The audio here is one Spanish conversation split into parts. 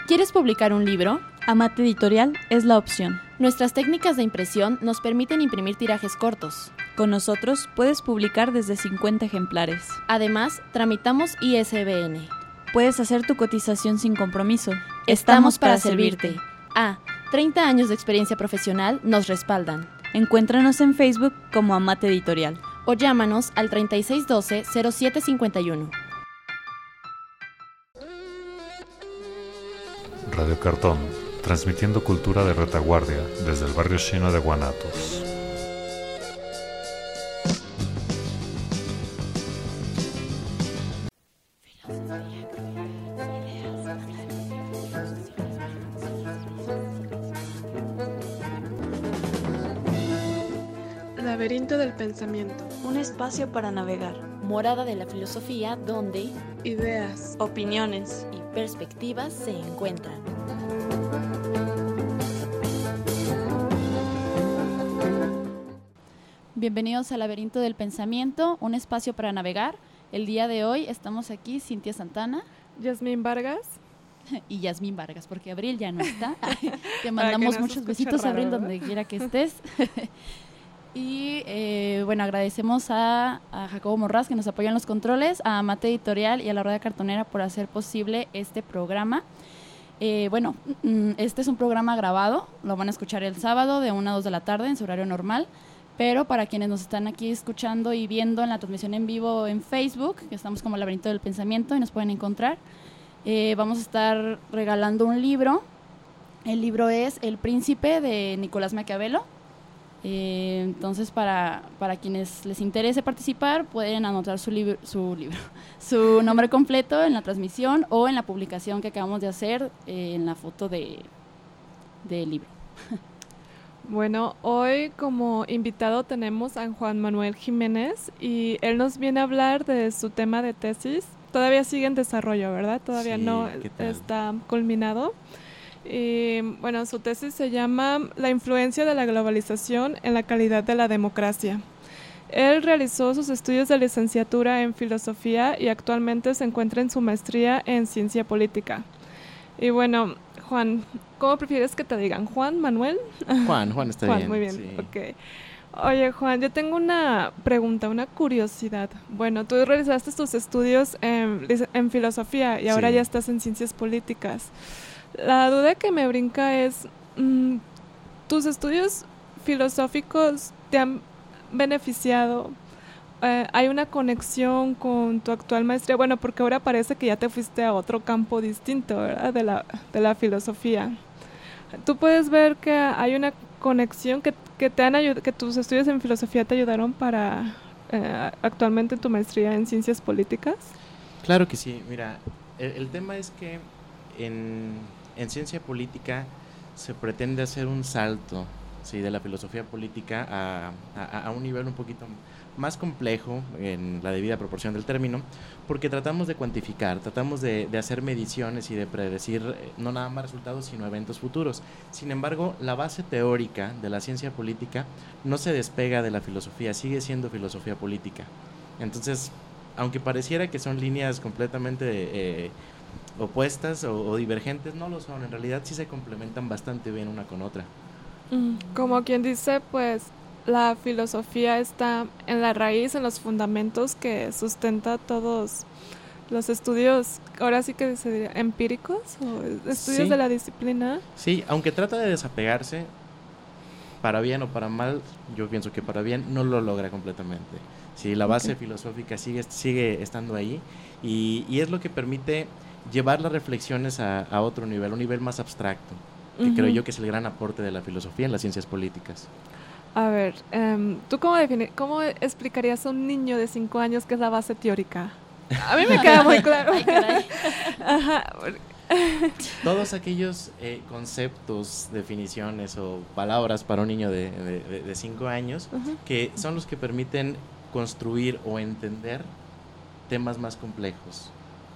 ¿Quieres publicar un libro? Amate Editorial es la opción. Nuestras técnicas de impresión nos permiten imprimir tirajes cortos. Con nosotros puedes publicar desde 50 ejemplares. Además, tramitamos ISBN. Puedes hacer tu cotización sin compromiso. Estamos para servirte. 30 años de experiencia profesional nos respaldan. Encuéntranos en Facebook como Amate Editorial. O llámanos al 3612-0751. Radio Cartón, transmitiendo cultura de retaguardia desde el barrio chino de Guanatos. Laberinto del pensamiento. Un espacio para navegar. Morada de la filosofía donde Ideas, opiniones y perspectivas se encuentran. Bienvenidos al Laberinto del Pensamiento, un espacio para navegar. El día de hoy estamos aquí Cintia Santana, Yasmín Vargas y Yasmín Vargas, porque Abril ya no está. Te mandamos muchos besitos, raro, Abril, ¿verdad? donde quiera que estés. Y bueno, agradecemos a Jacobo Morraz, que nos apoya en los controles, a Amate Editorial y a la Rueda Cartonera por hacer posible este programa. Este es un programa grabado, lo van a escuchar el sábado de 1 a 2 de la tarde en su horario normal, pero para quienes nos están aquí escuchando y viendo en la transmisión en vivo en Facebook, que estamos como Laberinto del Pensamiento y nos pueden encontrar, vamos a estar regalando un libro. El libro es El Príncipe de Nicolás Maquiavelo. Entonces para quienes les interese participar pueden anotar su nombre completo en la transmisión o en la publicación que acabamos de hacer en la foto del libro. Bueno, hoy como invitado tenemos a Juan Manuel Jiménez y él nos viene a hablar de su tema de tesis. Todavía sigue en desarrollo, ¿verdad? Todavía Sí, no ¿qué tal? está culminado. Y bueno, su tesis se llama La influencia de la globalización en la calidad de la democracia. Él realizó sus estudios de licenciatura en filosofía y actualmente se encuentra en su maestría en ciencia política. Y bueno, Juan, ¿cómo prefieres que te digan? ¿Juan, Manuel? Juan está Juan, bien. muy bien, Sí. ok. Oye, Juan, yo tengo una pregunta, una curiosidad. Bueno, tú realizaste tus estudios en filosofía y ahora Sí. ya estás en ciencias políticas. La duda que me brinca es, ¿tus estudios filosóficos te han beneficiado? ¿Hay una conexión con tu actual maestría? Bueno, porque ahora parece que ya te fuiste a otro campo distinto, ¿verdad? De la filosofía. ¿Tú puedes ver que hay una conexión que te han que tus estudios en filosofía te ayudaron para actualmente tu maestría en ciencias políticas? Claro que sí. Mira, el tema es que en ciencia política se pretende hacer un salto, ¿sí?, de la filosofía política a un nivel un poquito más complejo en la debida proporción del término, porque tratamos de cuantificar, tratamos de hacer mediciones y de predecir no nada más resultados, sino eventos futuros. Sin embargo, la base teórica de la ciencia política no se despega de la filosofía, sigue siendo filosofía política. Entonces, aunque pareciera que son líneas completamente opuestas o divergentes, no lo son. En realidad sí se complementan bastante bien una con otra. Como quien dice, pues la filosofía está en la raíz, en los fundamentos que sustenta todos los estudios, ahora sí que se diría empíricos o estudios Sí. de la disciplina. Sí, aunque trata de desapegarse, para bien o para mal, yo pienso que para bien no lo logra completamente. Sí, la base filosófica sigue estando ahí y es lo que permite llevar las reflexiones a otro nivel, un nivel más abstracto, que creo yo que es el gran aporte de la filosofía en las ciencias políticas. A ver, ¿tú cómo explicarías a un niño de 5 años qué es la base teórica? A mí me queda muy claro. Ay, caray. Ajá. Todos aquellos conceptos, definiciones o palabras para un niño de 5 años, que son los que permiten construir o entender temas más complejos.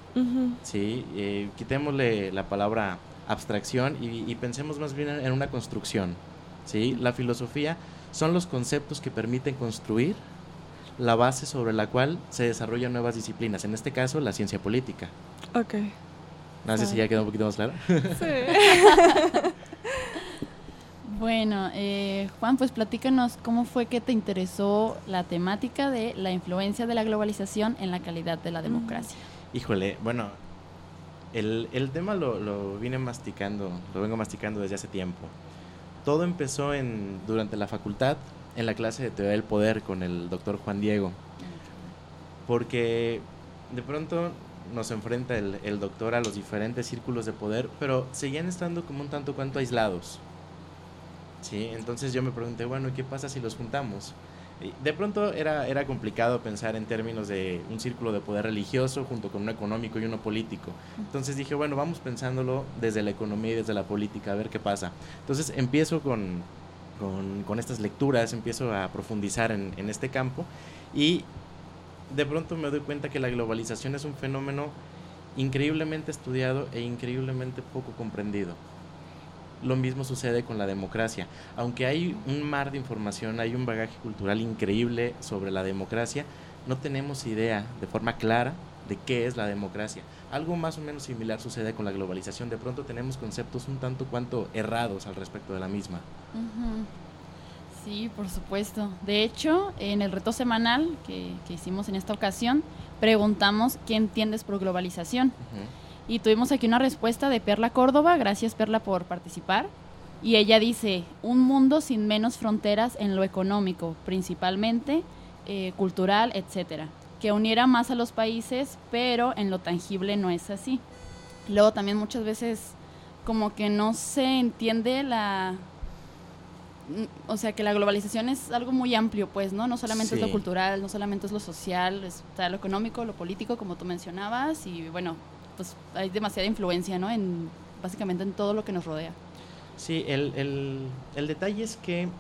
¿Sí? Quitémosle la palabra abstracción y pensemos más bien en una construcción. ¿Sí? La filosofía son los conceptos que permiten construir la base sobre la cual se desarrollan nuevas disciplinas, en este caso la ciencia política. Ok. No sé si ya quedó un poquito más claro. Sí. Bueno, Juan, pues platícanos cómo fue que te interesó la temática de la influencia de la globalización en la calidad de la democracia. Híjole, bueno, el tema lo vengo masticando desde hace tiempo. Todo empezó durante la facultad, en la clase de teoría del poder con el doctor Juan Diego, porque de pronto nos enfrenta el doctor a los diferentes círculos de poder, pero seguían estando como un tanto cuanto aislados. Sí, entonces yo me pregunté, bueno, ¿qué pasa si los juntamos? Y de pronto era complicado pensar en términos de un círculo de poder religioso junto con uno económico y uno político. Entonces dije, bueno, vamos pensándolo desde la economía y desde la política, a ver qué pasa. Entonces empiezo con estas lecturas, empiezo a profundizar en este campo y de pronto me doy cuenta que la globalización es un fenómeno increíblemente estudiado e increíblemente poco comprendido. Lo mismo sucede con la democracia. Aunque hay un mar de información, hay un bagaje cultural increíble sobre la democracia, no tenemos idea de forma clara de qué es la democracia. Algo más o menos similar sucede con la globalización. De pronto tenemos conceptos un tanto cuanto errados al respecto de la misma. Uh-huh. Sí, por supuesto. De hecho, en el reto semanal que hicimos en esta ocasión, preguntamos qué entiendes por globalización. Uh-huh. Y tuvimos aquí una respuesta de Perla Córdoba, gracias Perla por participar. Y ella dice, un mundo sin menos fronteras en lo económico, principalmente, cultural, etcétera, que uniera más a los países, pero en lo tangible no es así. Luego también muchas veces como que no se entiende o sea, que la globalización es algo muy amplio, pues, ¿no? No solamente es lo cultural, no solamente es lo social, está lo económico, lo político, como tú mencionabas, y bueno, pues hay demasiada influencia, ¿no? Básicamente en todo lo que nos rodea. Sí, el detalle es que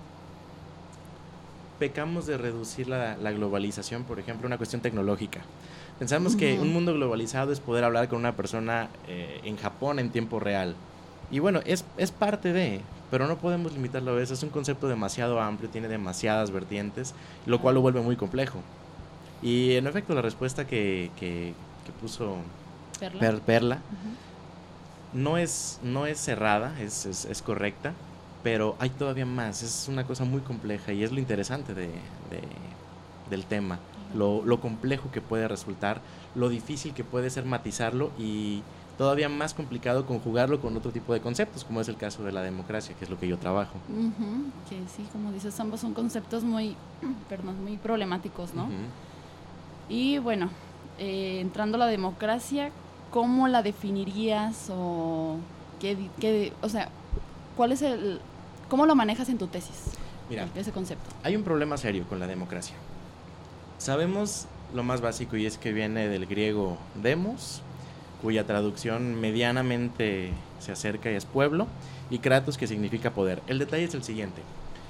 pecamos de reducir la globalización, por ejemplo, a una cuestión tecnológica. Pensamos uh-huh. que un mundo globalizado es poder hablar con una persona en Japón en tiempo real. Y bueno, es parte de, pero no podemos limitarlo a eso. Es un concepto demasiado amplio, tiene demasiadas vertientes, lo cual lo vuelve muy complejo. Y en efecto, la respuesta que puso Perla uh-huh. no es cerrada, es correcta, pero hay todavía más. Es una cosa muy compleja y es lo interesante del tema, uh-huh. lo complejo que puede resultar, lo difícil que puede ser matizarlo y todavía más complicado conjugarlo con otro tipo de conceptos, como es el caso de la democracia, que es lo que yo trabajo. Uh-huh. Que sí, como dices, ambos son conceptos muy problemáticos, ¿no? Uh-huh. Y bueno, entrando a la democracia, ¿cómo la definirías o o sea, cómo lo manejas en tu tesis? Mira, ese concepto. Hay un problema serio con la democracia. Sabemos lo más básico y es que viene del griego demos, cuya traducción medianamente se acerca y es pueblo, y kratos, que significa poder. El detalle es el siguiente,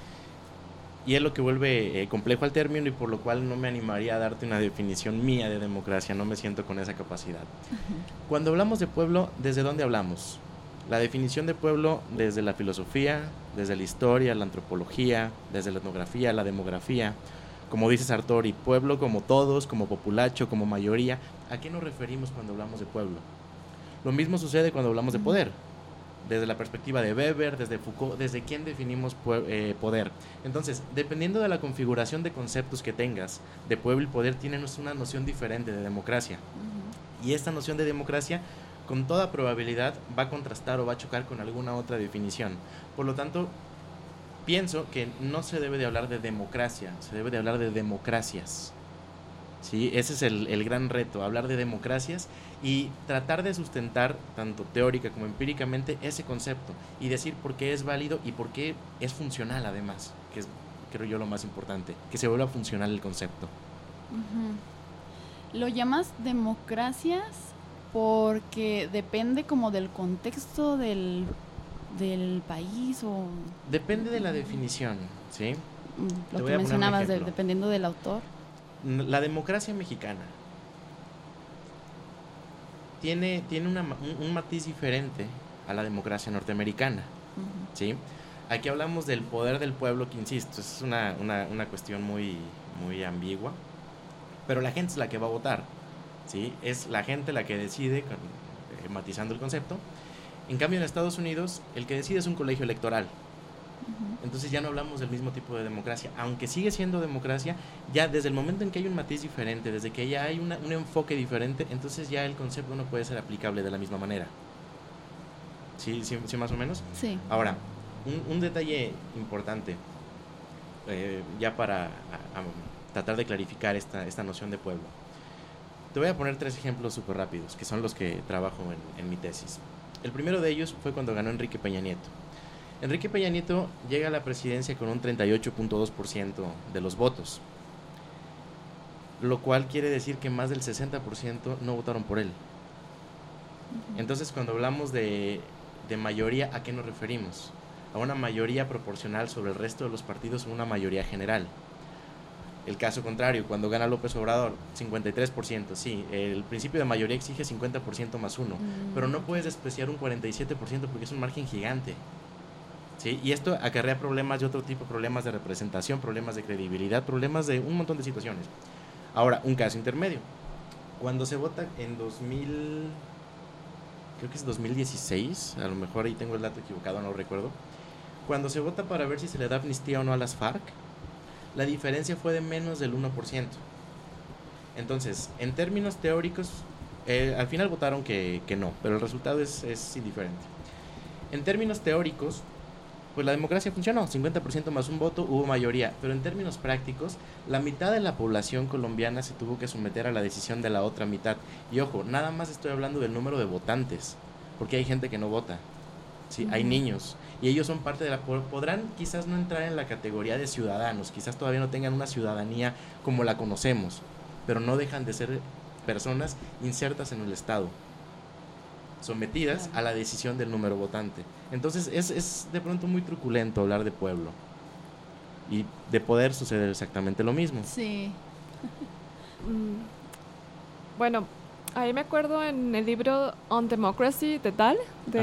y es lo que vuelve complejo al término y por lo cual no me animaría a darte una definición mía de democracia, no me siento con esa capacidad. Uh-huh. Cuando hablamos de pueblo, ¿desde dónde hablamos? La definición de pueblo desde la filosofía, desde la historia, la antropología, desde la etnografía, la demografía. Como dice Sartori, pueblo como todos, como populacho, como mayoría. ¿A qué nos referimos cuando hablamos de pueblo? Lo mismo sucede cuando hablamos de poder. Desde la perspectiva de Weber, desde Foucault, desde quién definimos poder. Entonces, dependiendo de la configuración de conceptos que tengas de pueblo y poder, tienen una noción diferente de democracia. Uh-huh. Y esta noción de democracia, con toda probabilidad, va a contrastar o va a chocar con alguna otra definición. Por lo tanto, pienso que no se debe de hablar de democracia, se debe de hablar de democracias. ¿Sí? Ese es el gran reto, hablar de democracias y tratar de sustentar, tanto teórica como empíricamente, ese concepto y decir por qué es válido y por qué es funcional además, que es, creo yo, lo más importante, que se vuelva funcional el concepto. Uh-huh. ¿Lo llamas democracias porque depende como del contexto del país o...? Depende de la definición, ¿sí? Lo que mencionabas, dependiendo del autor. La democracia mexicana tiene un matiz diferente a la democracia norteamericana, uh-huh. ¿sí? Aquí hablamos del poder del pueblo, que insisto, es una cuestión muy, muy ambigua, pero la gente es la que va a votar, ¿sí? Es la gente la que decide matizando el concepto. En cambio, en Estados Unidos, el que decide es un colegio electoral. Entonces ya no hablamos del mismo tipo de democracia, aunque sigue siendo democracia, ya desde el momento en que hay un matiz diferente, desde que ya hay un enfoque diferente, entonces ya el concepto no puede ser aplicable de la misma manera. ¿Sí más o menos? Sí. Ahora, un detalle importante, ya para tratar de clarificar esta noción de pueblo. Te voy a poner 3 ejemplos súper rápidos, que son los que trabajo en mi tesis. El primero de ellos fue cuando ganó Enrique Peña Nieto. Enrique Peña Nieto llega a la presidencia con un 38.2% de los votos, lo cual quiere decir que más del 60% no votaron por él. Entonces, cuando hablamos de mayoría, ¿a qué nos referimos? A una mayoría proporcional sobre el resto de los partidos o una mayoría general. El caso contrario, cuando gana López Obrador, 53%, sí, el principio de mayoría exige 50% más 1, pero no puedes despreciar un 47% porque es un margen gigante. ¿Sí? Y esto acarrea problemas de otro tipo, problemas de representación, problemas de credibilidad, problemas de un montón de situaciones. Ahora, un caso intermedio. Cuando se vota en creo que es 2016, a lo mejor ahí tengo el dato equivocado, no lo recuerdo. Cuando se vota para ver si se le da amnistía o no a las FARC, la diferencia fue de menos del 1%. Entonces, en términos teóricos, al final votaron que no, pero el resultado es indiferente. En términos teóricos, pues la democracia funcionó, 50% más un voto, hubo mayoría, pero en términos prácticos, la mitad de la población colombiana se tuvo que someter a la decisión de la otra mitad. Y ojo, nada más estoy hablando del número de votantes, porque hay gente que no vota, ¿sí? Hay niños, y ellos son parte de la... Podrán quizás no entrar en la categoría de ciudadanos, quizás todavía no tengan una ciudadanía como la conocemos, pero no dejan de ser personas insertas en el Estado, sometidas a la decisión del número votante. Entonces es de pronto muy truculento hablar de pueblo, y de poder suceder exactamente lo mismo. Sí. Bueno, ahí me acuerdo en el libro On Democracy de Dahl,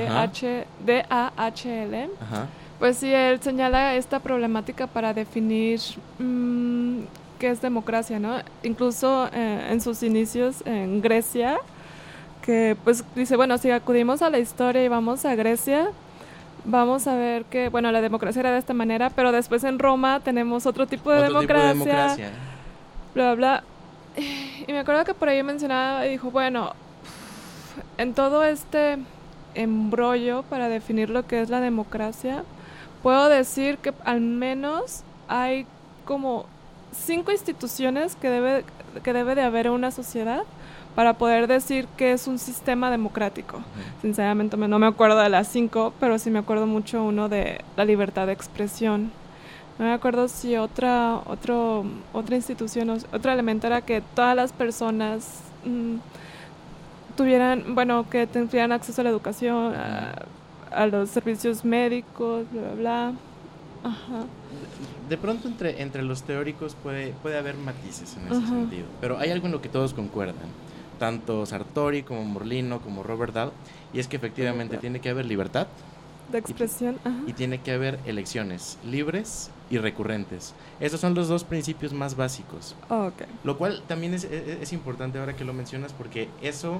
D-A-H-L, pues sí, él señala esta problemática para definir qué es democracia, ¿no? Incluso en sus inicios en Grecia, que pues dice, bueno, si acudimos a la historia y vamos a Grecia, vamos a ver que, bueno, la democracia era de esta manera, pero después en Roma tenemos otro tipo de democracia, bla, bla. Y me acuerdo que por ahí mencionaba y dijo, bueno, en todo este embrollo para definir lo que es la democracia, puedo decir que al menos hay como 5 instituciones que debe de haber en una sociedad para poder decir que es un sistema democrático. Sinceramente no me acuerdo de las 5, pero sí me acuerdo mucho uno de la libertad de expresión. No me acuerdo si otra institución, otro elemento era que todas las personas tuvieran, bueno, que tuvieran acceso a la educación, a los servicios médicos, bla, bla, bla. Ajá. De pronto entre los teóricos puede haber matices en ese sentido, pero hay algo en lo que todos concuerdan, tanto Sartori como Morlino como Robert Dahl, y es que efectivamente tiene que haber libertad de expresión y tiene que haber elecciones libres y recurrentes. Esos son los 2 principios más básicos. Okay. Lo cual también es importante ahora que lo mencionas, porque eso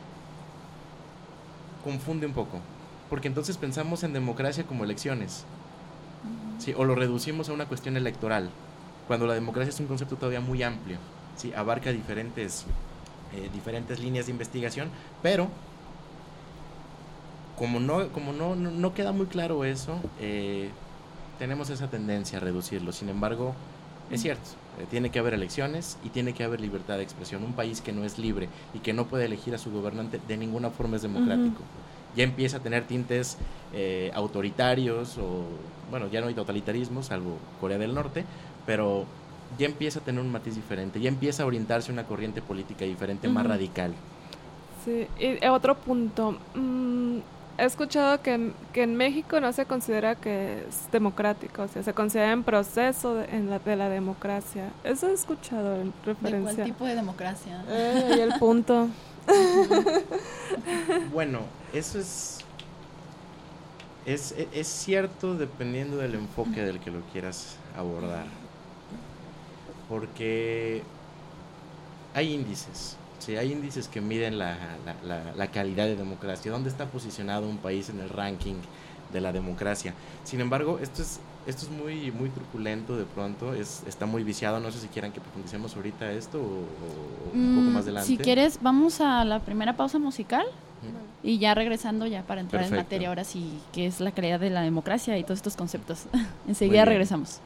confunde un poco, porque entonces pensamos en democracia como elecciones, ¿sí? O lo reducimos a una cuestión electoral, cuando la democracia es un concepto todavía muy amplio, ¿sí? Abarca diferentes líneas de investigación, pero como no queda muy claro eso, tenemos esa tendencia a reducirlo. Sin embargo, es cierto, tiene que haber elecciones y tiene que haber libertad de expresión. Un país que no es libre y que no puede elegir a su gobernante de ninguna forma es democrático. Ya empieza a tener tintes autoritarios, o bueno, ya no hay totalitarismo, salvo Corea del Norte, pero ya empieza a tener un matiz diferente, ya empieza a orientarse una corriente política diferente, más radical. Sí, y otro punto, he escuchado que en México no se considera que es democrático, o sea, se considera en proceso de la democracia. Eso he escuchado en referencia. ¿De cuál tipo de democracia? Y el punto. Bueno, eso es cierto dependiendo del enfoque del que lo quieras abordar, porque hay índices, Sí, hay índices que miden la calidad de democracia, dónde está posicionado un país en el ranking de la democracia. Sin embargo, esto es muy, muy truculento de pronto, está muy viciado. No sé si quieran que profundicemos ahorita esto o un poco más adelante. Si quieres, vamos a la primera pausa musical y ya regresando ya para entrar en materia ahora sí, que es la calidad de la democracia y todos estos conceptos. Enseguida regresamos.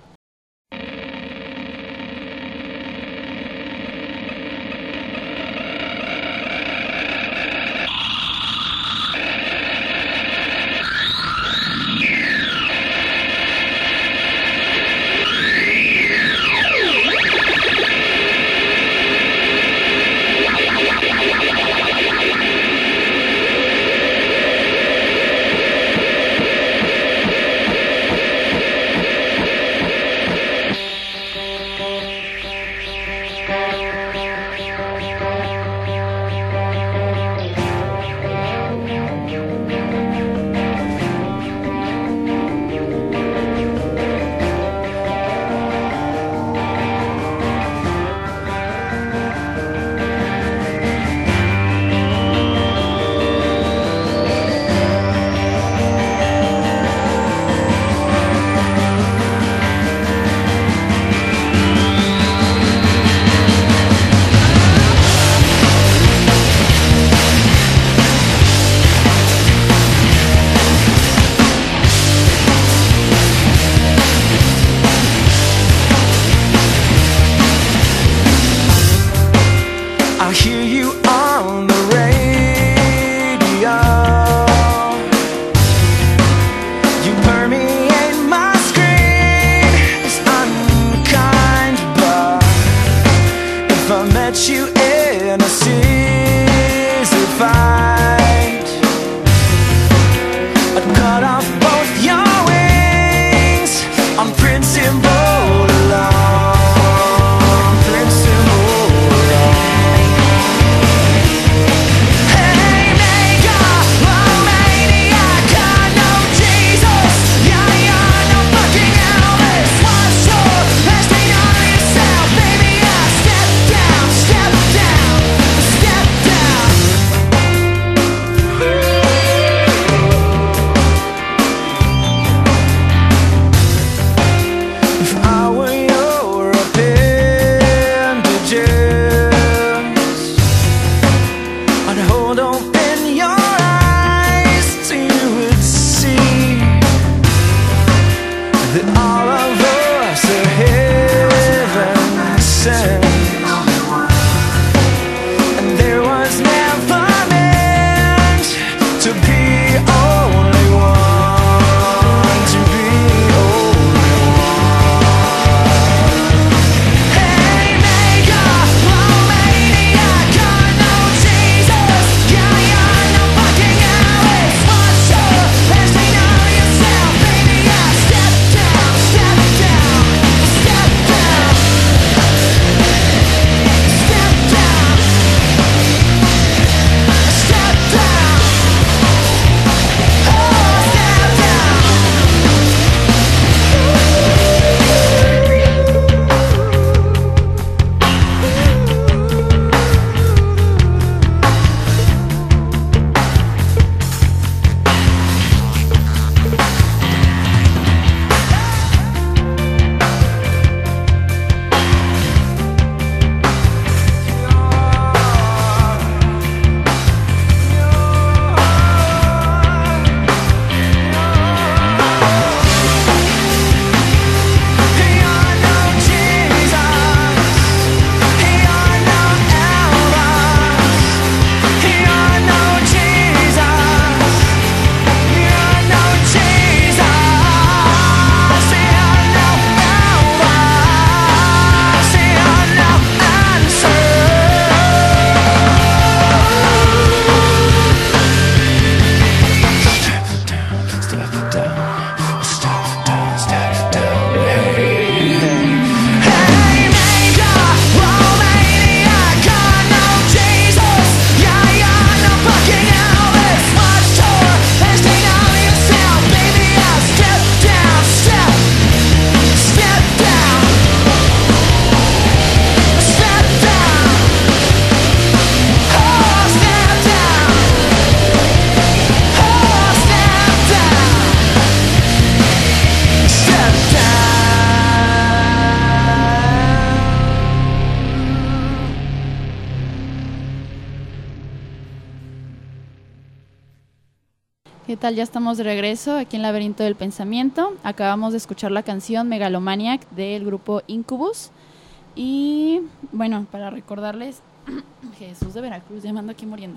¿Qué tal? Ya estamos de regreso aquí en Laberinto del Pensamiento. Acabamos de escuchar la canción Megalomaniac del grupo Incubus. Y bueno, para recordarles, Jesús de Veracruz, ya me ando aquí muriendo.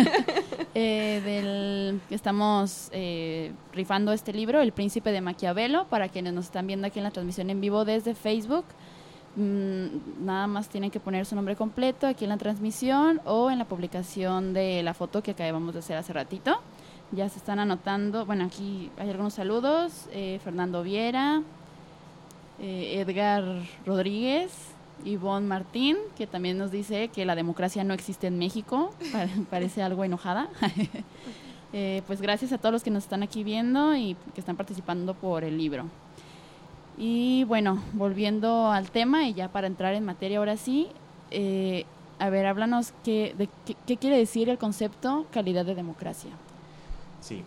Estamos rifando este libro, El Príncipe de Maquiavelo, para quienes nos están viendo aquí en la transmisión en vivo desde Facebook. Nada más tienen que poner su nombre completo aquí en la transmisión o en la publicación de la foto que acabamos de hacer hace ratito. Ya se están anotando, bueno, aquí hay algunos saludos, Fernando Viera, Edgar Rodríguez, Ivonne Martín, que también nos dice que la democracia no existe en México, parece algo enojada. Pues gracias a todos los que nos están aquí viendo y que están participando por el libro. Y bueno, volviendo al tema y ya para entrar en materia ahora sí, a ver, háblanos qué quiere decir el concepto calidad de democracia. Sí.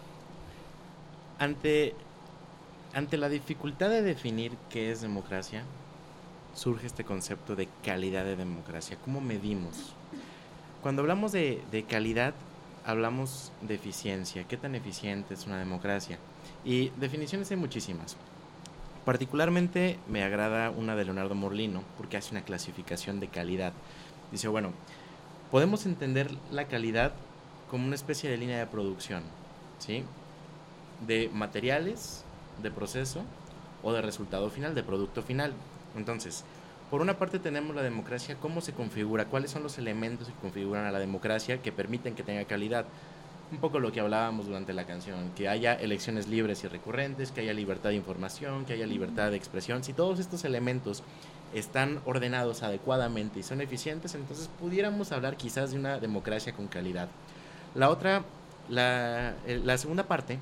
Ante la dificultad de definir qué es democracia, surge este concepto de calidad de democracia. ¿Cómo medimos? Cuando hablamos de calidad, hablamos de eficiencia. ¿Qué tan eficiente es una democracia? Y definiciones hay muchísimas. Particularmente me agrada una de Leonardo Morlino, porque hace una clasificación de calidad. Dice, bueno, podemos entender la calidad como una especie de línea de producción, ¿sí? De materiales, de proceso o de resultado final, de producto final. Entonces, por una parte tenemos la democracia, cómo se configura, cuáles son los elementos que configuran a la democracia que permiten que tenga calidad. Un poco lo que hablábamos durante la canción, que haya elecciones libres y recurrentes, que haya libertad de información, que haya libertad de expresión. Si todos estos elementos están ordenados adecuadamente y son eficientes, entonces pudiéramos hablar quizás de una democracia con calidad. La segunda parte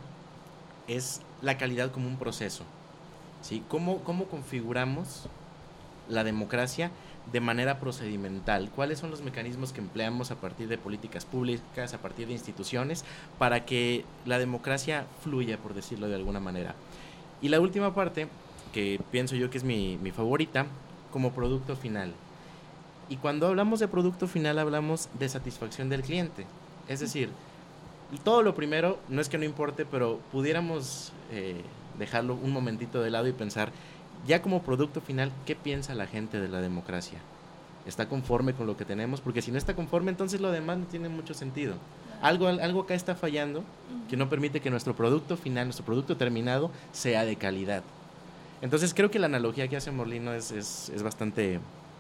es la calidad como un proceso, ¿sí? ¿Cómo configuramos la democracia de manera procedimental? ¿Cuáles son los mecanismos que empleamos a partir de políticas públicas, a partir de instituciones, para que la democracia fluya, por decirlo de alguna manera? Y la última parte, que pienso yo que es mi favorita, como producto final. Y cuando hablamos de producto final, hablamos de satisfacción del cliente. Es decir, todo lo primero, no es que no importe, pero pudiéramos dejarlo un momentito de lado y pensar, ya como producto final, ¿qué piensa la gente de la democracia? ¿Está conforme con lo que tenemos? Porque si no está conforme, entonces lo demás no tiene mucho sentido. Algo acá está fallando, que no permite que nuestro producto final, nuestro producto terminado, sea de calidad. Entonces creo que la analogía que hace Morlino es bastante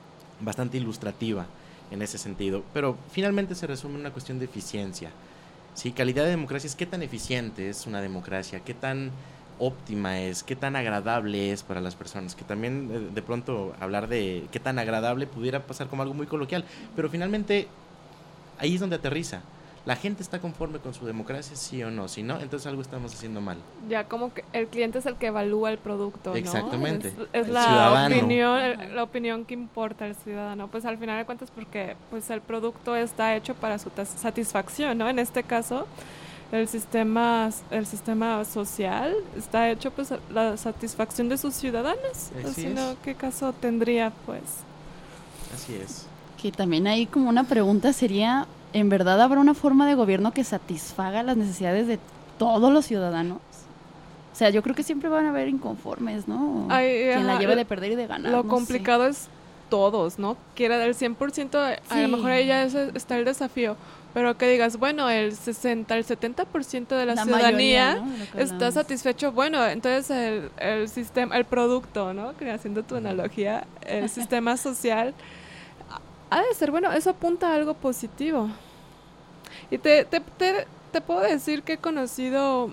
ilustrativa en ese sentido. Pero finalmente se resume en una cuestión de eficiencia. ¿Sí? Calidad de democracia es qué tan eficiente es una democracia, qué tan óptima es, qué tan agradable es para las personas, que también de pronto hablar de qué tan agradable pudiera pasar como algo muy coloquial, pero finalmente ahí es donde aterriza. ¿La gente está conforme con su democracia, sí o no? Si no, entonces algo estamos haciendo mal. Ya como que el cliente es el que evalúa el producto, ¿no? Exactamente. Es la ciudadano. opinión que importa el ciudadano. Pues al final de cuentas porque pues el producto está hecho para su satisfacción, ¿no? En este caso, el sistema social está hecho pues la satisfacción de sus ciudadanos. Si no, ¿qué caso tendría, pues? Así es. Que también hay como una pregunta sería, ¿en verdad habrá una forma de gobierno que satisfaga las necesidades de todos los ciudadanos? O sea, yo creo que siempre van a haber inconformes, ¿no? Quien la lleve de perder y de ganar. Lo complicado es todos, ¿no? Quiera del 100%, a lo mejor ahí ya está el desafío. Pero que digas, bueno, el 70% de la ciudadanía, ¿no? Está satisfecho. Bueno, entonces el sistema, el producto, ¿no? Haciendo tu analogía, el sistema social ha de ser, bueno, eso apunta a algo positivo. Y te puedo decir que he conocido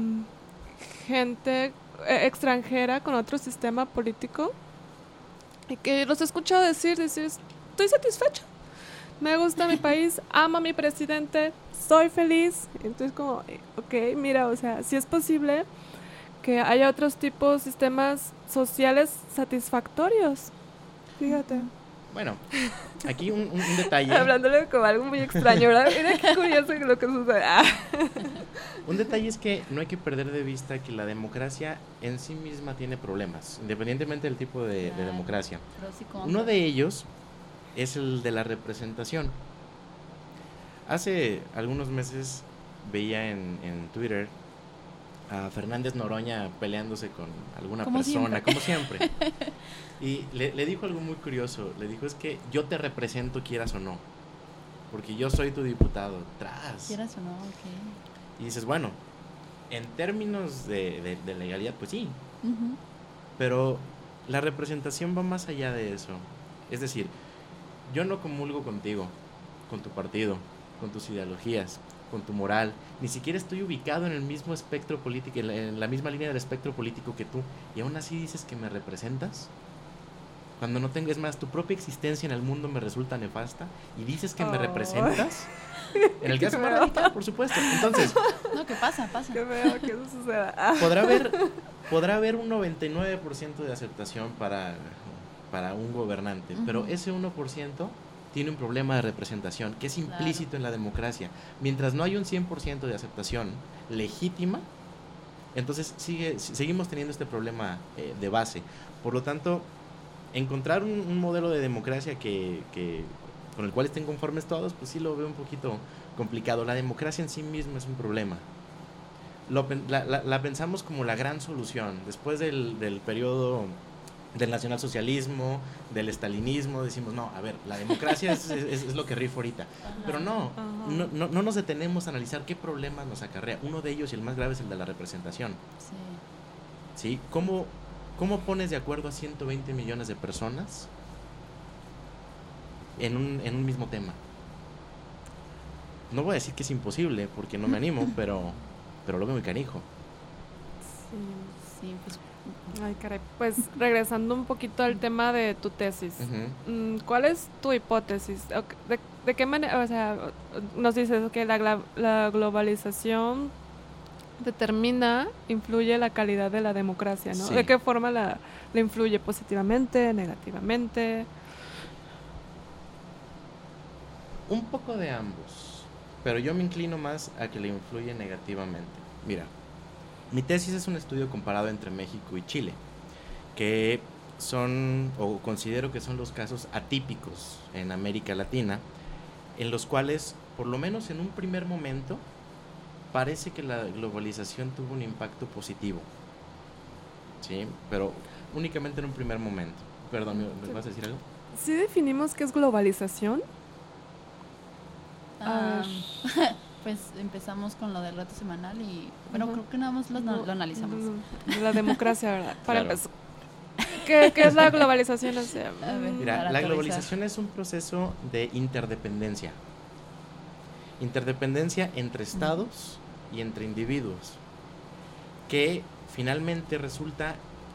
gente extranjera con otro sistema político y que los he escuchado decir, estoy satisfecho, me gusta mi país, amo a mi presidente, soy feliz. Entonces como, ok, mira, o sea, sí es posible que haya otros tipos, sistemas sociales satisfactorios. Fíjate. Bueno, aquí un detalle. Hablándole como algo muy extraño, ¿verdad? Mira qué curioso lo que sucede. Un detalle es que no hay que perder de vista que la democracia en sí misma tiene problemas, independientemente del tipo de democracia. Uno de ellos es el de la representación. Hace algunos meses veía en Twitter a Fernández Noroña peleándose con alguna Como persona, siempre. como siempre. Y le dijo algo muy curioso. Le dijo, es que yo te represento quieras o no, porque yo soy tu diputado. Tras. ¿Quieras o no? Ok. Y dices, bueno, en términos de legalidad, pues sí, Ujú. pero la representación va más allá de eso. Es decir, yo no comulgo contigo, con tu partido, con tus ideologías, con tu moral. Ni siquiera estoy ubicado en el mismo espectro político, en la misma línea del espectro político que tú. Y aún así dices que me representas. Cuando no tengo, es más, tu propia existencia en el mundo me resulta nefasta. Y dices que me representas. En el caso más radical, por supuesto. Entonces, No, ¿qué pasa? Qué feo que eso suceda. Ah. podrá haber un 99% de aceptación para un gobernante, pero Ujú. ese 1% tiene un problema de representación que es implícito en la democracia. Mientras no hay un 100% de aceptación legítima, entonces seguimos teniendo este problema de base. Por lo tanto, encontrar un modelo de democracia que con el cual estén conformes todos, pues sí lo veo un poquito complicado. La democracia en sí misma es un problema. La pensamos como la gran solución. Después del periodo del nacionalsocialismo, del estalinismo, decimos, no, a ver, la democracia es lo que rifa ahorita. Pero no nos detenemos a analizar qué problemas nos acarrea. Uno de ellos, y el más grave, es el de la representación. Sí. ¿Sí? ¿Cómo pones de acuerdo a 120 millones de personas en un mismo tema? No voy a decir que es imposible, porque no me animo, pero lo veo muy canijo. Sí. Sí, pues Ay, caray. Pues regresando un poquito al tema de tu tesis. Ujú. ¿Cuál es tu hipótesis? ¿De qué manera? O sea, nos dices que la globalización influye la calidad de la democracia, ¿no? Sí. ¿De qué forma la influye? ¿Positivamente, negativamente? Un poco de ambos, pero yo me inclino más a que le influye negativamente. Mira, mi tesis es un estudio comparado entre México y Chile, que son, o considero que son los casos atípicos en América Latina, en los cuales, por lo menos en un primer momento, parece que la globalización tuvo un impacto positivo. ¿Sí? Pero únicamente en un primer momento. Perdón, ¿me vas a decir algo? ¿Sí definimos qué es globalización? pues empezamos con lo del reto semanal y bueno, Ujú. creo que nada más lo analizamos. La democracia, ¿verdad? Para Claro. empezar. ¿Qué es la globalización? O sea, A ver. Mira, Para la aterrizar. globalización es un proceso de interdependencia. Interdependencia entre estados y entre individuos, que finalmente resulta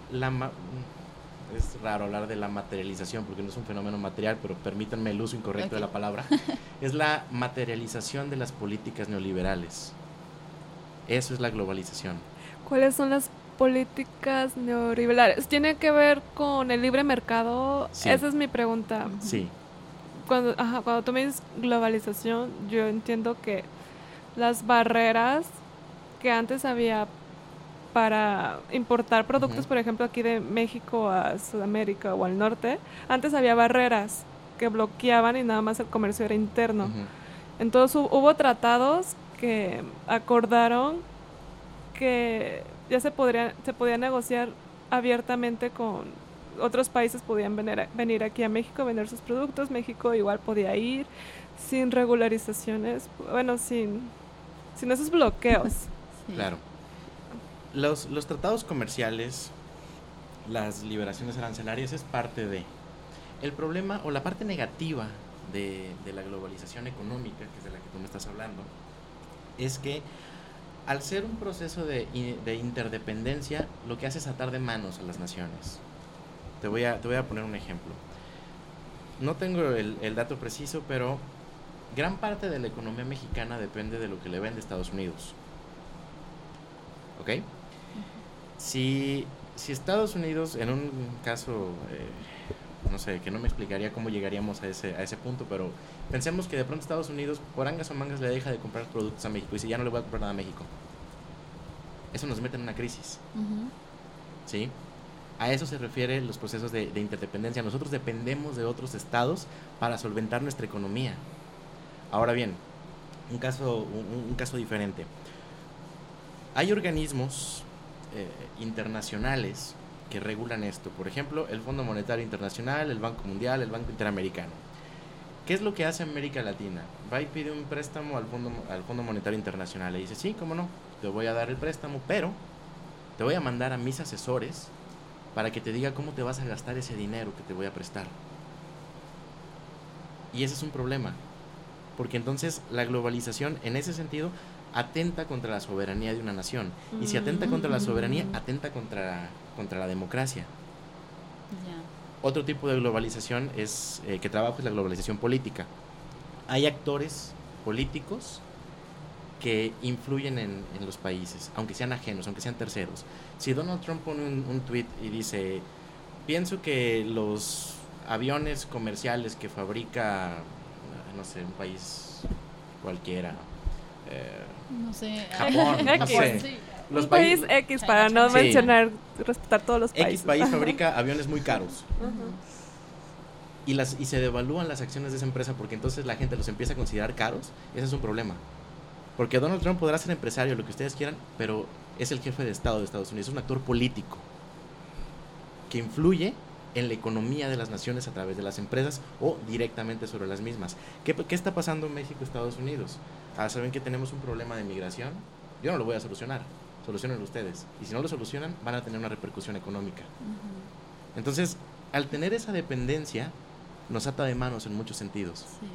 es raro hablar de la materialización porque no es un fenómeno material, pero permítanme el uso incorrecto de la palabra. Es la materialización de las políticas neoliberales. Eso es la globalización. ¿Cuáles son las políticas neoliberales? ¿Tiene que ver con el libre mercado? Sí. Esa es mi pregunta. Sí, Cuando tú me dices globalización, yo entiendo que las barreras que antes había para importar productos, Ujú. por ejemplo, aquí de México a Sudamérica o al norte, antes había barreras que bloqueaban y nada más el comercio era interno. ujú. Entonces hubo tratados que acordaron que ya se podía negociar abiertamente con otros países, podían venir aquí a México a vender sus productos, México igual podía ir sin regularizaciones, bueno, sin esos bloqueos. Sí. Claro. Los tratados comerciales, las liberaciones arancelarias es parte de. El problema o la parte negativa de la globalización económica, que es de la que tú me estás hablando, es que al ser un proceso de interdependencia, lo que hace es atar de manos a las naciones. Te voy a poner un ejemplo. No tengo el dato preciso, pero gran parte de la economía mexicana depende de lo que le vende Estados Unidos. ¿Ok? Si Estados Unidos, en un caso, no sé, que no me explicaría cómo llegaríamos a ese punto, pero pensemos que de pronto Estados Unidos, por angas o mangas, le deja de comprar productos a México y dice, ya no le voy a comprar nada a México. Eso nos mete en una crisis, Ujú. ¿sí? A eso se refieren los procesos de interdependencia. Nosotros dependemos de otros estados para solventar nuestra economía. Ahora bien, un caso diferente. Hay organismos internacionales que regulan esto. Por ejemplo, el Fondo Monetario Internacional, el Banco Mundial, el Banco Interamericano. ¿Qué es lo que hace América Latina? Va y pide un préstamo al Fondo Monetario Internacional. Le dice, sí, cómo no, te voy a dar el préstamo, pero te voy a mandar a mis asesores para que te diga cómo te vas a gastar ese dinero que te voy a prestar. Y ese es un problema, porque entonces la globalización, en ese sentido, atenta contra la soberanía de una nación. Y si atenta contra la soberanía, atenta contra la democracia. Otro tipo de globalización que trabajo es la globalización política. Hay actores políticos que influyen en los países, aunque sean ajenos, aunque sean terceros. Si Donald Trump pone un tweet y dice, pienso que los aviones comerciales que fabrica, no sé, un país cualquiera, no sé, Japón, no sé. Sí. Los un país X, para no mencionar, respetar todos los países. X país fabrica aviones muy caros. Y se devalúan las acciones de esa empresa porque entonces la gente los empieza a considerar caros. Ese es un problema. Porque Donald Trump podrá ser empresario, lo que ustedes quieran, pero es el jefe de Estado de Estados Unidos. Es un actor político que influye en la economía de las naciones a través de las empresas o directamente sobre las mismas. ¿Qué está pasando en México, Estados Unidos? ¿Saben que tenemos un problema de migración? Yo no lo voy a solucionar. Solucionenlo ustedes. Y si no lo solucionan, van a tener una repercusión económica. Entonces, al tener esa dependencia, nos ata de manos en muchos sentidos. Sí.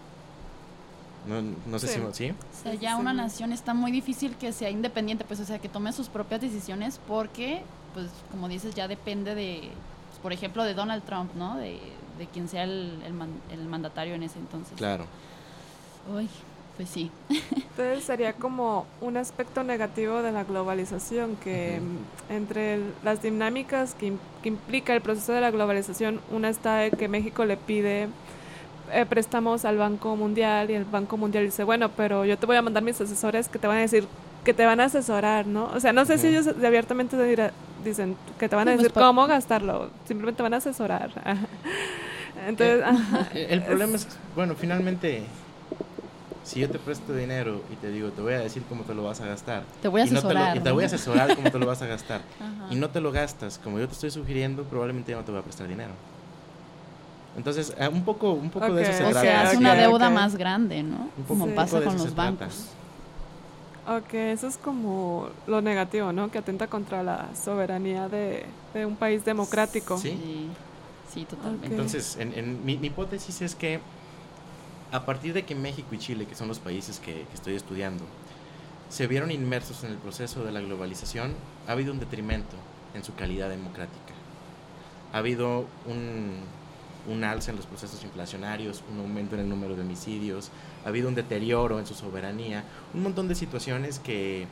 No sé si... ¿Sí? O sea, ya una nación está muy difícil que sea independiente, pues, o sea, que tome sus propias decisiones porque, pues, como dices, ya depende de, pues, por ejemplo, de Donald Trump, ¿no? De quien sea el mandatario en ese entonces. Claro. Uy, pues sí. Entonces sería como un aspecto negativo de la globalización, que entre las dinámicas que implica el proceso de la globalización, una está de que México le pide préstamos al Banco Mundial y el Banco Mundial dice, bueno, pero yo te voy a mandar mis asesores que te van a decir, que te van a asesorar, ¿no? O sea, no sé si ellos abiertamente dicen que te van a decir cómo gastarlo, simplemente te van a asesorar. Entonces, el problema es, bueno, finalmente, si yo te presto dinero y te digo, te voy a decir cómo te lo vas a gastar, te voy a asesorar, y te voy a asesorar cómo te lo vas a gastar, y no te lo gastas como yo te estoy sugiriendo, probablemente ya no te voy a prestar dinero. Entonces, un poco de eso se trata. O sea, es una deuda más grande, ¿no? Como pasa con los bancos. Ok, eso es como lo negativo, ¿no? Que atenta contra la soberanía de un país democrático. Sí, totalmente. Okay. Entonces, mi hipótesis es que a partir de que México y Chile, que son los países que estoy estudiando, se vieron inmersos en el proceso de la globalización, ha habido un detrimento en su calidad democrática. Ha habido un alza en los procesos inflacionarios, un aumento en el número de homicidios, ha habido un deterioro en su soberanía, un montón de situaciones que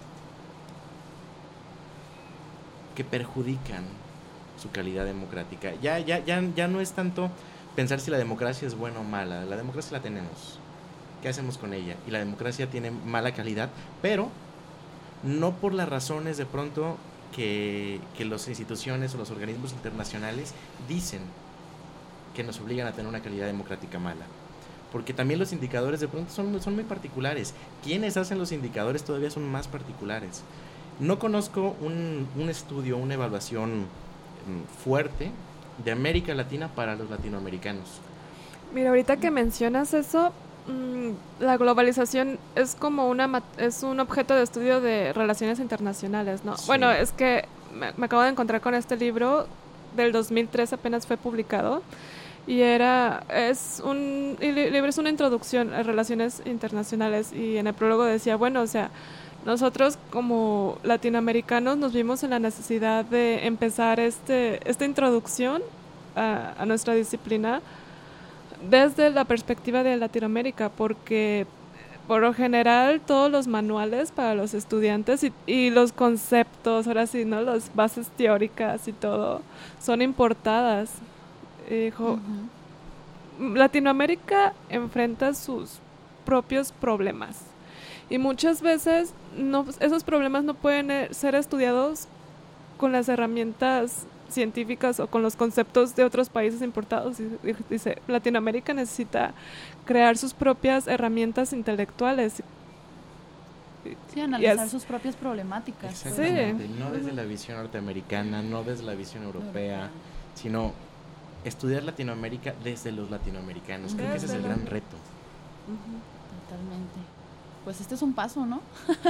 perjudican su calidad democrática. Ya no es tanto pensar si la democracia es buena o mala. La democracia la tenemos. ¿Qué hacemos con ella? Y la democracia tiene mala calidad, pero no por las razones de pronto que las instituciones o los organismos internacionales dicen que nos obligan a tener una calidad democrática mala. Porque también los indicadores de pronto son muy particulares. Quienes hacen los indicadores todavía son más particulares. No conozco un estudio, una evaluación fuerte de América Latina para los latinoamericanos. Mira, ahorita que mencionas eso, la globalización es como es un objeto de estudio de relaciones internacionales, ¿no? Sí. Bueno, es que me acabo de encontrar con este libro del 2003, apenas fue publicado, y es una introducción a relaciones internacionales, y en el prólogo decía, bueno, o sea, nosotros como latinoamericanos nos vimos en la necesidad de empezar esta introducción a nuestra disciplina desde la perspectiva de Latinoamérica, porque por lo general todos los manuales para los estudiantes y los conceptos, ahora sí, ¿no? Las bases teóricas y todo son importadas. Latinoamérica enfrenta sus propios problemas y muchas veces esos problemas no pueden ser estudiados con las herramientas científicas o con los conceptos de otros países importados. Y dice, Latinoamérica necesita crear sus propias herramientas intelectuales. Sí, analizar sus propias problemáticas. Exactamente. Sí. No desde la visión norteamericana, no desde la visión europea, sino estudiar Latinoamérica desde los latinoamericanos. Creo que ese es el gran reto. Totalmente. Pues este es un paso, ¿no?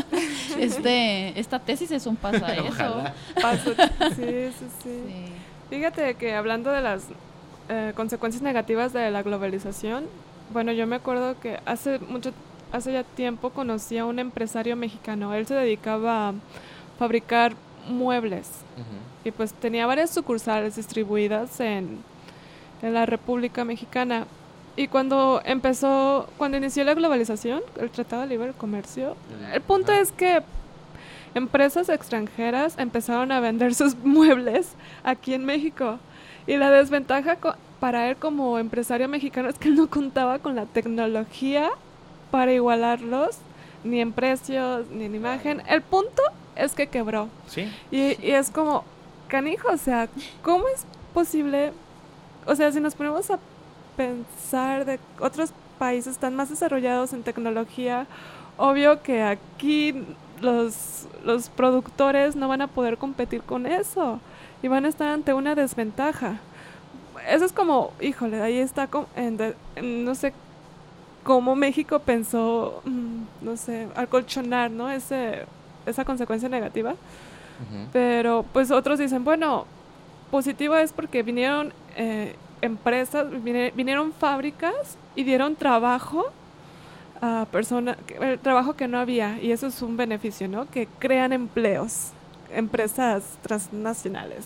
Esta tesis es un paso a eso. Paso, sí. Fíjate que hablando de las consecuencias negativas de la globalización, bueno, yo me acuerdo que hace ya tiempo conocí a un empresario mexicano. Él se dedicaba a fabricar muebles y pues tenía varias sucursales distribuidas en la República Mexicana. Y cuando inició la globalización, el Tratado de Libre Comercio, el punto es que empresas extranjeras empezaron a vender sus muebles aquí en México. Y la desventaja para él como empresario mexicano es que él no contaba con la tecnología para igualarlos, ni en precios, ni en imagen. El punto es que quebró. ¿Sí? Y es como, canijo, o sea, ¿cómo es posible? O sea, si nos ponemos a pensar de otros países están más desarrollados en tecnología, obvio que aquí los productores no van a poder competir con eso y van a estar ante una desventaja. Eso es como, híjole, ahí está, no sé cómo México pensó, no sé, acolchonar, ¿no? Esa consecuencia negativa. Pero pues otros dicen, bueno, positivo es porque vinieron empresas, vinieron fábricas y dieron trabajo a personas, el trabajo que no había, y eso es un beneficio, ¿no? Que crean empleos, empresas transnacionales.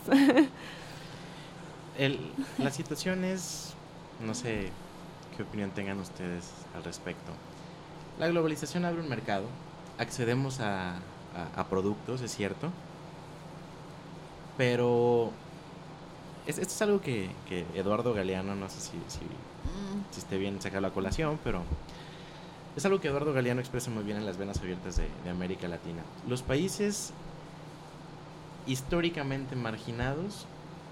La situación es, no sé qué opinión tengan ustedes al respecto. La globalización abre un mercado, accedemos a productos, es cierto, pero esto es algo que Eduardo Galeano, no sé si esté bien sacarlo a colación, pero es algo que Eduardo Galeano expresa muy bien en Las Venas Abiertas de América Latina. Los países históricamente marginados,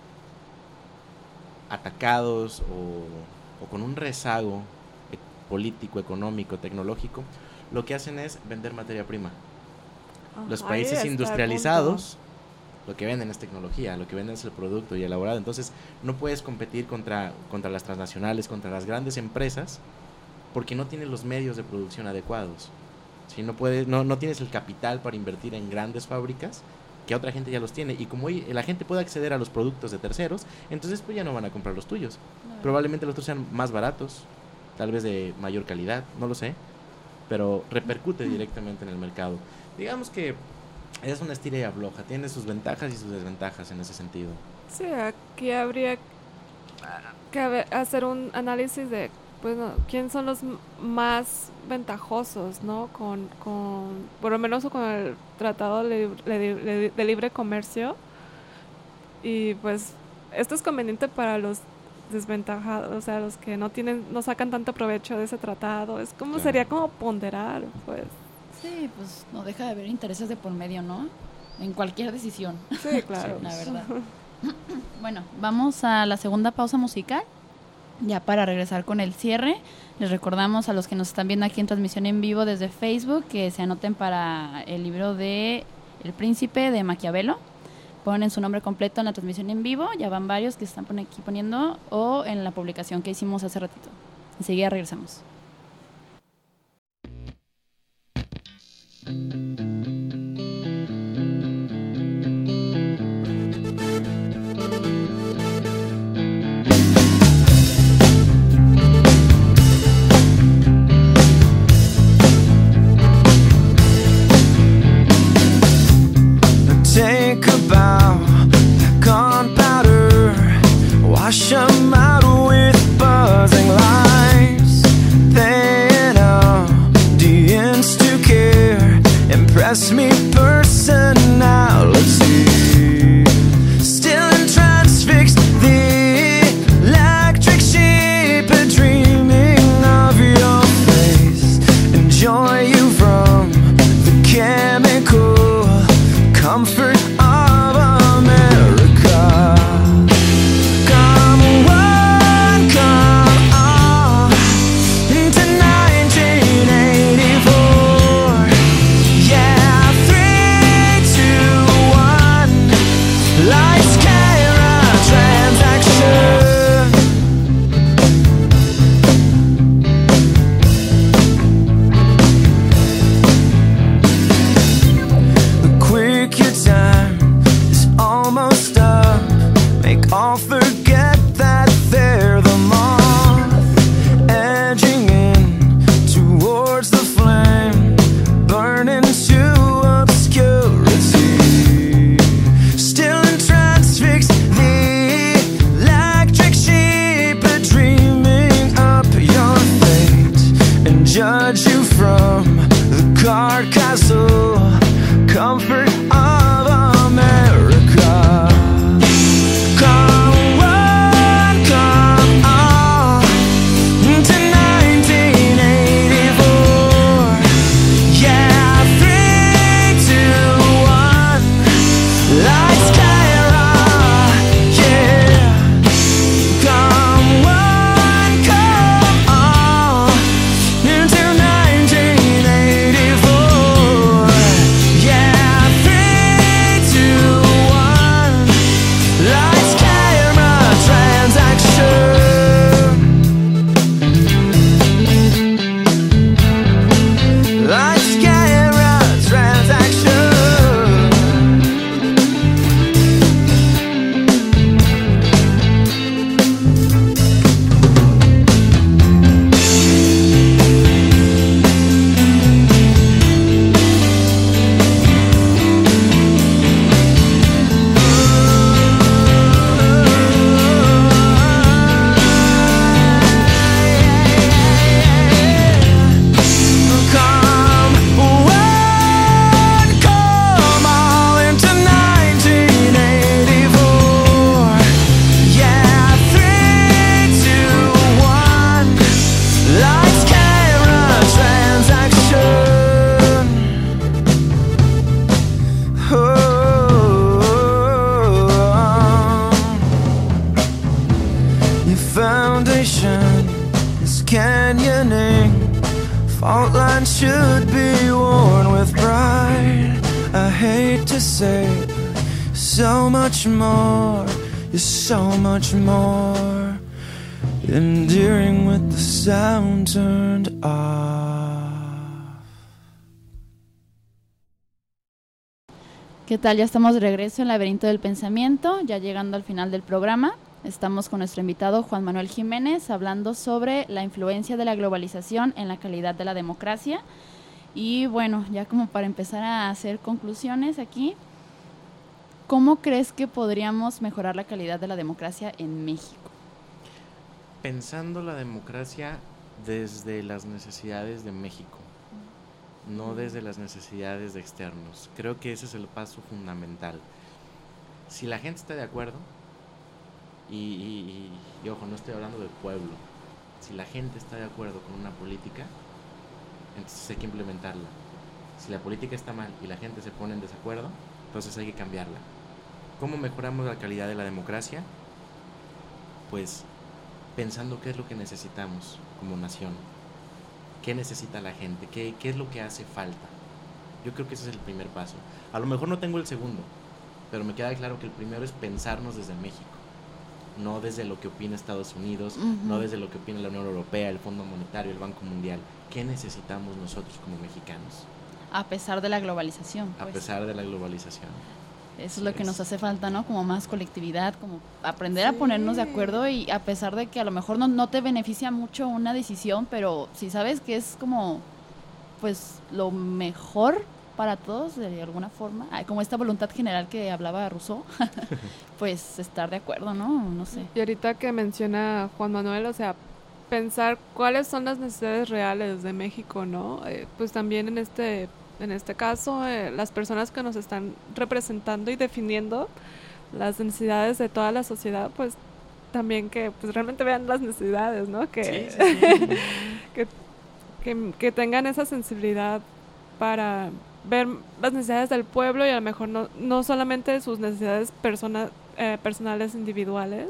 atacados o con un rezago político, económico, tecnológico, lo que hacen es vender materia prima. Los países industrializados, lo que venden es tecnología, lo que venden es el producto y elaborado. Entonces no puedes competir contra las transnacionales, contra las grandes empresas, porque no tienes los medios de producción adecuados. ¿Sí? No tienes el capital para invertir en grandes fábricas, que otra gente ya los tiene, y como la gente puede acceder a los productos de terceros, entonces pues ya no van a comprar los tuyos. Probablemente los otros sean más baratos, tal vez de mayor calidad, no lo sé, pero repercute directamente en el mercado. Digamos que es una estira y afloja, tiene sus ventajas y sus desventajas en ese sentido. Sí, aquí habría que hacer un análisis de, bueno, quién son los más ventajosos, ¿no? Por lo menos con el Tratado de Libre Comercio. Y pues esto es conveniente para los desventajados, o sea, los que no sacan tanto provecho de ese tratado. Es como, claro, sería como ponderar, pues. Sí, pues no deja de haber intereses de por medio, ¿no? En cualquier decisión. Sí, claro. La verdad. Bueno, vamos a la segunda pausa musical. Ya para regresar con el cierre, les recordamos a los que nos están viendo aquí en transmisión en vivo desde Facebook que se anoten para el libro de El Príncipe de Maquiavelo. Ponen su nombre completo en la transmisión en vivo, ya van varios que se están aquí poniendo, o en la publicación que hicimos hace ratito. Enseguida regresamos. Take a bow, gunpowder, wash 'em out with buzzing lies. Then audience to care, impress me personality. Still transfixed, the electric sheep, dreaming of your face. Enjoy you from the chemical comfort of America. say so much more, you're so much more, endearing with the sound turned off. ¿Qué tal? Ya estamos de regreso en Laberinto del Pensamiento, ya llegando al final del programa. Estamos con nuestro invitado Juan Manuel Jiménez hablando sobre la influencia de la globalización en la calidad de la democracia. Y bueno, ya como para empezar a hacer conclusiones aquí, ¿cómo crees que podríamos mejorar la calidad de la democracia en México? Pensando la democracia desde las necesidades de México, no desde las necesidades de externos. Creo que ese es el paso fundamental. Si la gente está de acuerdo, y ojo, no estoy hablando del pueblo, si la gente está de acuerdo con una política, entonces hay que implementarla. Si la política está mal y la gente se pone en desacuerdo, entonces hay que cambiarla. ¿Cómo mejoramos la calidad de la democracia? Pues pensando qué es lo que necesitamos como nación, qué necesita la gente, qué es lo que hace falta. Yo creo que ese es el primer paso. A lo mejor no tengo el segundo, pero me queda claro que el primero es pensarnos desde México, no desde lo que opina Estados Unidos, no desde lo que opina la Unión Europea, el Fondo Monetario, el Banco Mundial. ¿Qué necesitamos nosotros como mexicanos? A pesar de la globalización. A pesar de la globalización. Eso es lo que nos hace falta, ¿no? Como más colectividad, como aprender a ponernos de acuerdo, y a pesar de que a lo mejor no te beneficia mucho una decisión, pero si sabes que es como, pues, lo mejor para todos, de alguna forma, como esta voluntad general que hablaba Rousseau, pues estar de acuerdo, ¿no? No sé. Y ahorita que menciona Juan Manuel, o sea, pensar cuáles son las necesidades reales de México, ¿no? Pues también en este caso, las personas que nos están representando y definiendo las necesidades de toda la sociedad, pues también que pues realmente vean las necesidades, ¿no? Que, sí. que tengan esa sensibilidad para ver las necesidades del pueblo, y a lo mejor no solamente sus necesidades personales individuales,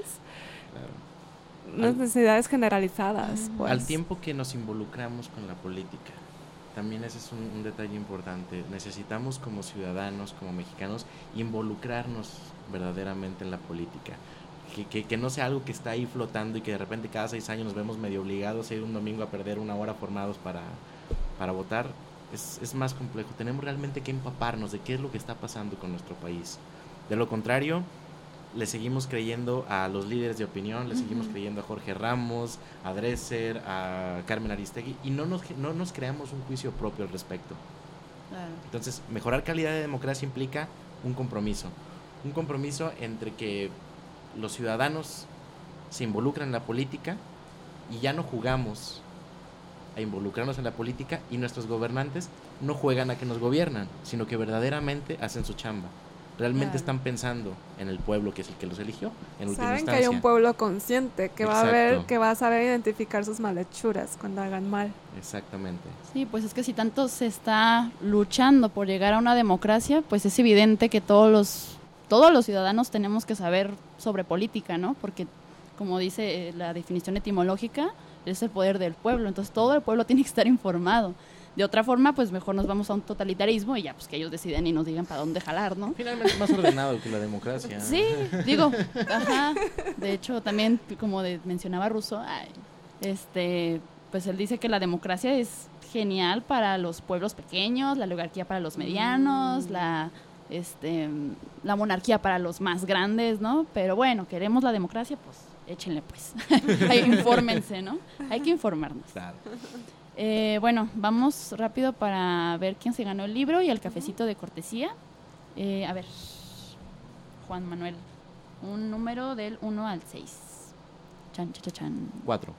claro, unas necesidades generalizadas. Pues. Al tiempo que nos involucramos con la política, también ese es un detalle importante. Necesitamos como ciudadanos, como mexicanos, involucrarnos verdaderamente en la política. Que no sea algo que está ahí flotando y que de repente cada 6 años nos vemos medio obligados a ir un domingo a perder 1 hora formados para votar. Es más complejo. Tenemos realmente que empaparnos de qué es lo que está pasando con nuestro país. De lo contrario, le seguimos creyendo a los líderes de opinión, le seguimos creyendo a Jorge Ramos, a Dresser, a Carmen Aristegui, y no nos creamos un juicio propio al respecto. Claro. Entonces, mejorar calidad de democracia implica un compromiso entre que los ciudadanos se involucran en la política y ya no jugamos a involucrarnos en la política, y nuestros gobernantes no juegan a que nos gobiernan, sino que verdaderamente hacen su chamba. Realmente están pensando en el pueblo que es el que los eligió en última instancia. Saben que hay un pueblo consciente que va a saber identificar sus malhechuras cuando hagan mal. Exactamente. Sí, pues es que si tanto se está luchando por llegar a una democracia, pues es evidente que todos los ciudadanos tenemos que saber sobre política, ¿no? Porque como dice la definición etimológica, es el poder del pueblo, entonces todo el pueblo tiene que estar informado. De otra forma, pues mejor nos vamos a un totalitarismo y ya, pues que ellos deciden y nos digan para dónde jalar, ¿no? Finalmente es más ordenado que la democracia. Sí, digo, ajá. De hecho, también, como mencionaba Rousseau, pues él dice que la democracia es genial para los pueblos pequeños, la oligarquía para los medianos, la monarquía para los más grandes, ¿no? Pero bueno, queremos la democracia, pues échenle pues. Infórmense, ¿no? Hay que informarnos. Claro. Bueno, vamos rápido para ver quién se ganó el libro y el cafecito de cortesía. A ver, Juan Manuel, un número del 1 al 6. Chan, chan, chan. 4.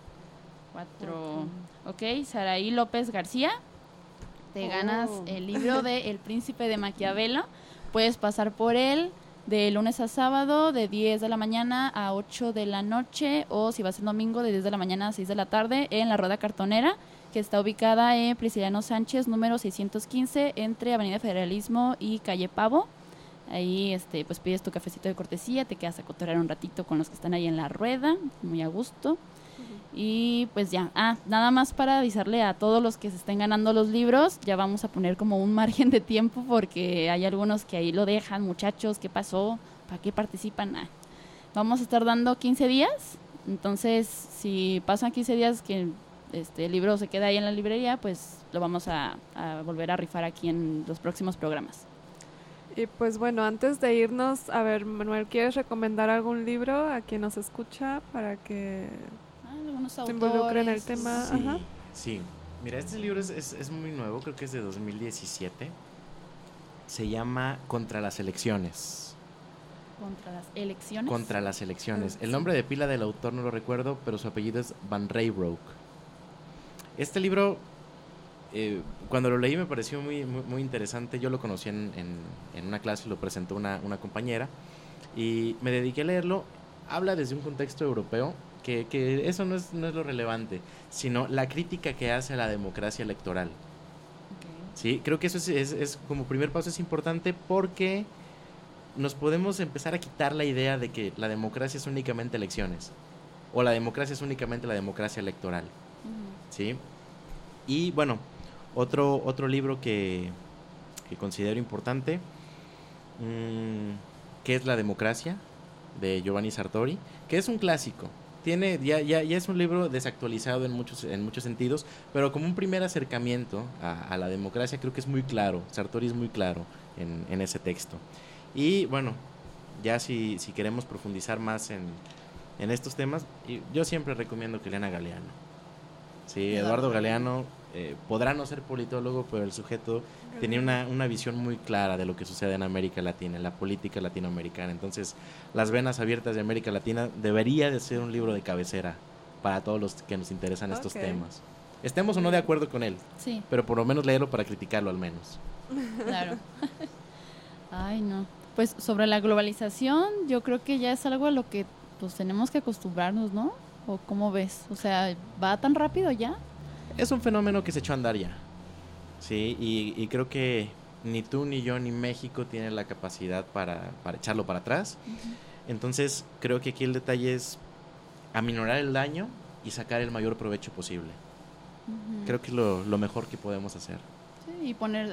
Ok, Saraí López García, te ganas el libro de El Príncipe de Maquiavelo. Puedes pasar por él de lunes a sábado, de 10 de la mañana a 8 de la noche, o si vas el domingo, de 10 de la mañana a 6 de la tarde, en la Rueda Cartonera, que está ubicada en Prisciliano Sánchez, número 615, entre Avenida Federalismo y Calle Pavo. Ahí pues pides tu cafecito de cortesía, te quedas a cotorrear un ratito con los que están ahí en la rueda, muy a gusto. Y pues ya, nada más para avisarle a todos los que se estén ganando los libros, ya vamos a poner como un margen de tiempo porque hay algunos que ahí lo dejan, muchachos, ¿qué pasó? ¿Para qué participan? Vamos a estar dando 15 días, entonces si pasan 15 días que el libro se queda ahí en la librería, pues lo vamos a volver a rifar aquí en los próximos programas. Y pues bueno, antes de irnos, a ver, Manuel, ¿quieres recomendar algún libro a quien nos escucha para que algunos se autores involucre en el tema? Sí, Ajá. sí. Mira, este libro es muy nuevo, creo que es de 2017. Se llama Contra las elecciones. ¿Contra las elecciones? Contra las elecciones. El Sí. nombre de pila del autor no lo recuerdo, pero su apellido es Van Reybrouck. Este libro, cuando lo leí me pareció muy interesante. Yo lo conocí en una clase, lo presentó una compañera y me dediqué a leerlo. Habla desde un contexto europeo, que eso no es lo relevante, sino la crítica que hace a la democracia electoral. Okay. Sí, creo que eso es como primer paso, es importante porque nos podemos empezar a quitar la idea de que la democracia es únicamente elecciones o la democracia es únicamente la democracia electoral. ¿Sí? Y bueno, otro libro que considero importante, que es La democracia, de Giovanni Sartori, que es un clásico. Ya es un libro desactualizado en muchos sentidos, pero como un primer acercamiento a la democracia creo que es muy claro. Sartori es muy claro en ese texto. Y bueno, ya si queremos profundizar más en estos temas, yo siempre recomiendo que lean a Galeano. Sí, Eduardo Galeano podrá no ser politólogo, pero el sujeto tenía una visión muy clara de lo que sucede en América Latina, en la política latinoamericana. Entonces, Las venas abiertas de América Latina debería de ser un libro de cabecera para todos los que nos interesan estos temas. Estemos o no de acuerdo con él, sí, pero por lo menos leerlo para criticarlo al menos. Claro. Ay, no. Pues sobre la globalización, yo creo que ya es algo a lo que pues tenemos que acostumbrarnos, ¿no? ¿O cómo ves? O sea, ¿va tan rápido ya? Es un fenómeno que se echó a andar ya. Sí, y creo que ni tú, ni yo, ni México tienen la capacidad para echarlo para atrás. Entonces, creo que aquí el detalle es aminorar el daño y sacar el mayor provecho posible. Creo que es lo mejor que podemos hacer. Sí, y poner...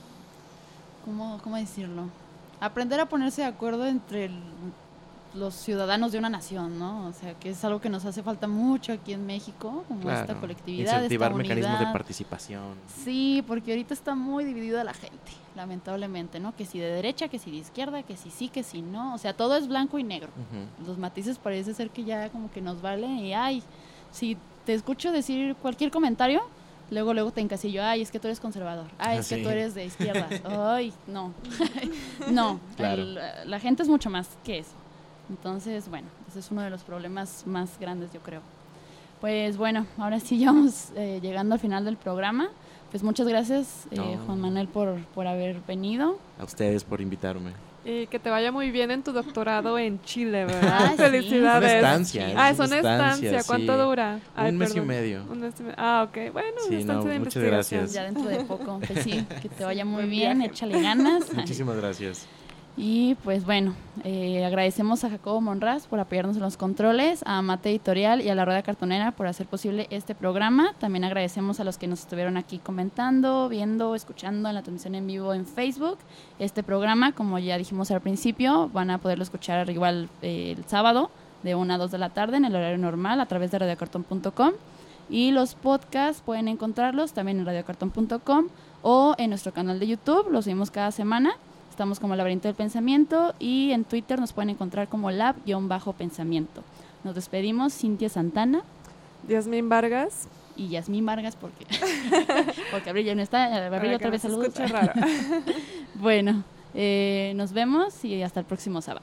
¿Cómo decirlo? Aprender a ponerse de acuerdo entre los ciudadanos de una nación, ¿no? O sea, que es algo que nos hace falta mucho aquí en México, como Claro, esta colectividad, incentivar esta unidad. mecanismos de participación. Sí, porque ahorita está muy dividida la gente, lamentablemente, ¿no? Que si de derecha, que si de izquierda, que si sí, que si no. O sea, todo es blanco y negro. Los matices parece ser que ya como que nos valen y, ay, si te escucho decir cualquier comentario, luego te encasillo, ay, es que tú eres conservador, ay, es que tú eres de izquierda, ay, no. No, Claro. La gente es mucho más que eso. Entonces, bueno, ese es uno de los problemas más grandes, yo creo. Pues bueno, ahora sí ya vamos llegando al final del programa. Pues muchas gracias, Juan Manuel, por haber venido. A ustedes por invitarme. Y que te vaya muy bien en tu doctorado en Chile, ¿verdad? Sí. Felicidades. Una estancia. Es una estancia. ¿Cuánto sí. dura? Un mes y medio. Ok. Bueno, Sí, una estancia de muchas investigación. gracias. Ya dentro de poco, pues sí, que te vaya muy Buen bien, viaje. échale ganas. Muchísimas gracias. Y pues bueno, agradecemos a Jacobo Monraz por apoyarnos en los controles, a Mate Editorial y a La Rueda Cartonera por hacer posible este programa. También agradecemos a los que nos estuvieron aquí comentando, viendo, escuchando en la transmisión en vivo en Facebook. Este programa, como ya dijimos al principio, van a poderlo escuchar igual el sábado de 1 a 2 de la tarde en el horario normal a través de radiocartón.com. Y los podcasts pueden encontrarlos también en radiocartón.com o en nuestro canal de YouTube, los subimos cada semana. Estamos como Laberinto del Pensamiento y en Twitter nos pueden encontrar como lab-pensamiento. Nos despedimos, Cintia Santana. Yasmín Vargas. Y Yasmín Vargas porque Abril ya no está. Abril otra vez saludos. Escucha raro. Bueno, nos vemos y hasta el próximo sábado.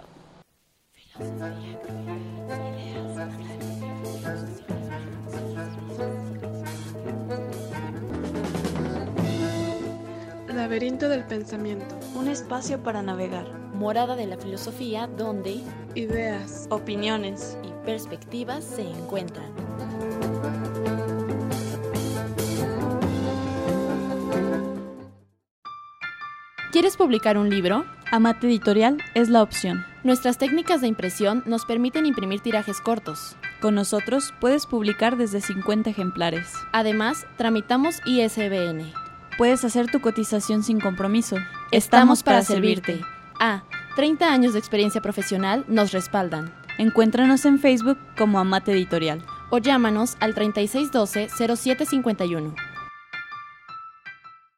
Laberinto del Pensamiento. Un espacio para navegar. Morada de la filosofía donde Ideas. Opiniones. y perspectivas se encuentran. ¿Quieres publicar un libro? Amate Editorial es la opción. Nuestras técnicas de impresión nos permiten imprimir tirajes cortos. Con nosotros puedes publicar desde 50 ejemplares. Además, tramitamos ISBN. Puedes hacer tu cotización sin compromiso. Estamos para servirte. 30 años de experiencia profesional nos respaldan. Encuéntranos en Facebook como Amate Editorial. O llámanos al 3612-0751.